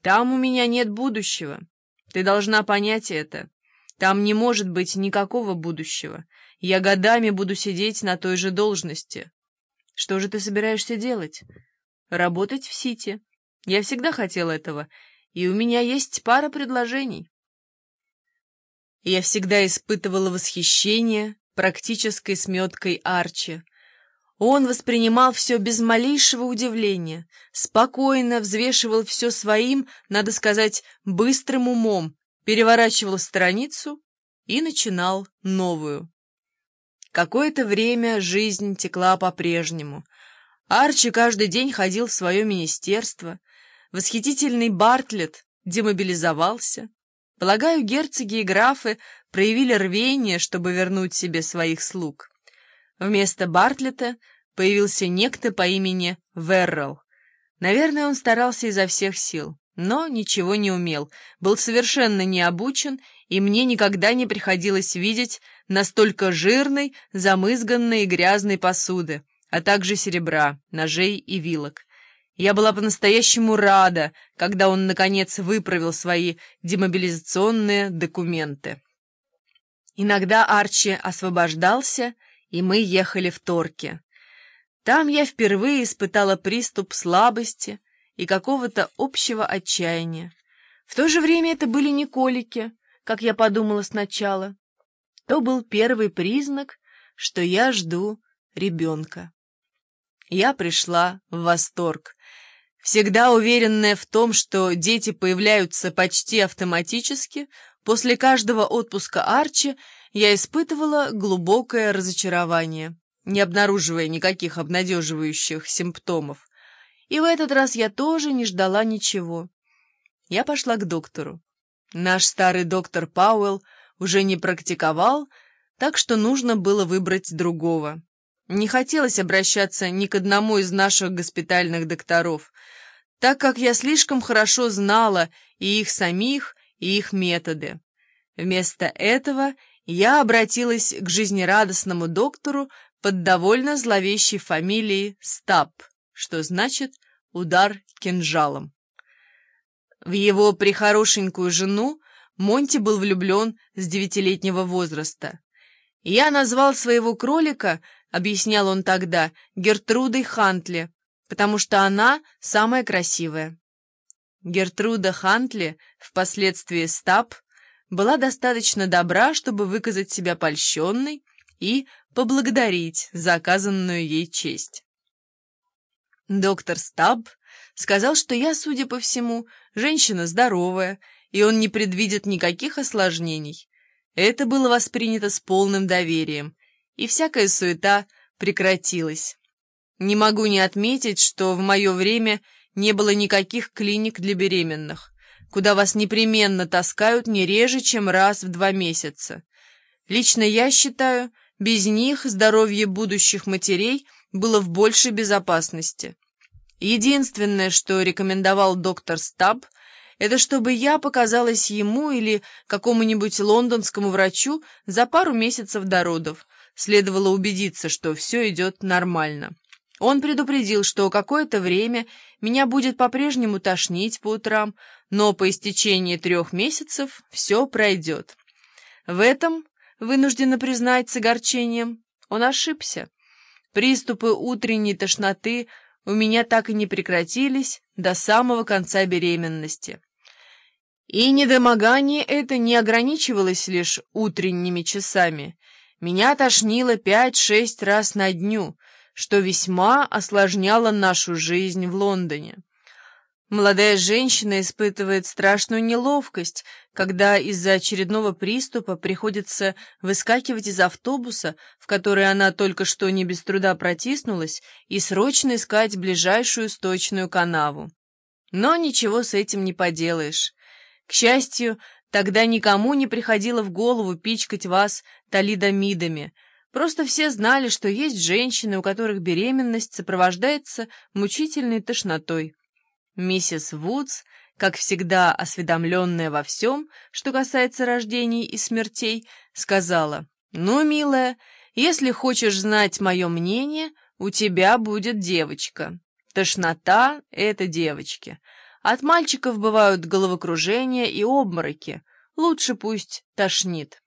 Там у меня нет будущего. Ты должна понять это. Там не может быть никакого будущего. Я годами буду сидеть на той же должности. Что же ты собираешься делать? Работать в Сити. Я всегда хотел этого, и у меня есть пара предложений. Я всегда испытывала восхищение практической сметкой Арчи. Он воспринимал все без малейшего удивления, спокойно взвешивал все своим, надо сказать, быстрым умом, переворачивал страницу и начинал новую. Какое-то время жизнь текла по-прежнему. Арчи каждый день ходил в свое министерство. Восхитительный Бартлетт демобилизовался. Полагаю, герцоги и графы проявили рвение, чтобы вернуть себе своих слуг. Вместо Бартлетта появился некто по имени Веррелл. Наверное, он старался изо всех сил, но ничего не умел, был совершенно не обучен, и мне никогда не приходилось видеть настолько жирной, замызганной и грязной посуды, а также серебра, ножей и вилок. Я была по-настоящему рада, когда он, наконец, выправил свои демобилизационные документы. Иногда Арчи освобождался, и мы ехали в Торки. Там я впервые испытала приступ слабости и какого-то общего отчаяния. В то же время это были не колики, как я подумала сначала. То был первый признак, что я жду ребенка. Я пришла в восторг. Всегда уверенная в том, что дети появляются почти автоматически, после каждого отпуска Арчи я испытывала глубокое разочарование, не обнаруживая никаких обнадеживающих симптомов. И в этот раз я тоже не ждала ничего. Я пошла к доктору. Наш старый доктор Пауэлл уже не практиковал, так что нужно было выбрать другого. Не хотелось обращаться ни к одному из наших госпитальных докторов, так как я слишком хорошо знала и их самих, и их методы. Вместо этого я обратилась к жизнерадостному доктору под довольно зловещей фамилией Стабб, что значит «удар кинжалом». В его прехорошенькую жену Монти был влюблен с 9-летнего возраста. «Я назвал своего кролика, — объяснял он тогда, — Гертрудой Хантли, потому что она самая красивая». Гертруда Хантли, впоследствии Стабб, была достаточно добра, чтобы выказать себя польщенной и поблагодарить за оказанную ей честь. Доктор Стабб сказал, что я, судя по всему, женщина здоровая, и он не предвидит никаких осложнений. Это было воспринято с полным доверием, и всякая суета прекратилась. Не могу не отметить, что в мое время не было никаких клиник для беременных, куда вас непременно таскают не реже, чем раз в 2 месяца. Лично я считаю, без них здоровье будущих матерей было в большей безопасности. Единственное, что рекомендовал доктор Стабб, это чтобы я показалась ему или какому-нибудь лондонскому врачу за пару месяцев до родов. Следовало убедиться, что все идет нормально. Он предупредил, что какое-то время меня будет по-прежнему тошнить по утрам, но по истечении 3 месяцев все пройдет. В этом, вынуждена признать с огорчением, он ошибся. Приступы утренней тошноты у меня так и не прекратились до самого конца беременности. И недомогание это не ограничивалось лишь утренними часами. Меня тошнило 5-6 раз на дню, что весьма осложняло нашу жизнь в Лондоне. Молодая женщина испытывает страшную неловкость, когда из-за очередного приступа приходится выскакивать из автобуса, в который она только что не без труда протиснулась, и срочно искать ближайшую сточную канаву. Но ничего с этим не поделаешь. К счастью, тогда никому не приходило в голову пичкать вас талидомидами. Просто все знали, что есть женщины, у которых беременность сопровождается мучительной тошнотой. Миссис Вудс, как всегда осведомленная во всем, что касается рождений и смертей, сказала: «Ну, милая, если хочешь знать мое мнение, у тебя будет девочка. Тошнота — это девочки. От мальчиков бывают головокружения и обмороки. Лучше пусть тошнит.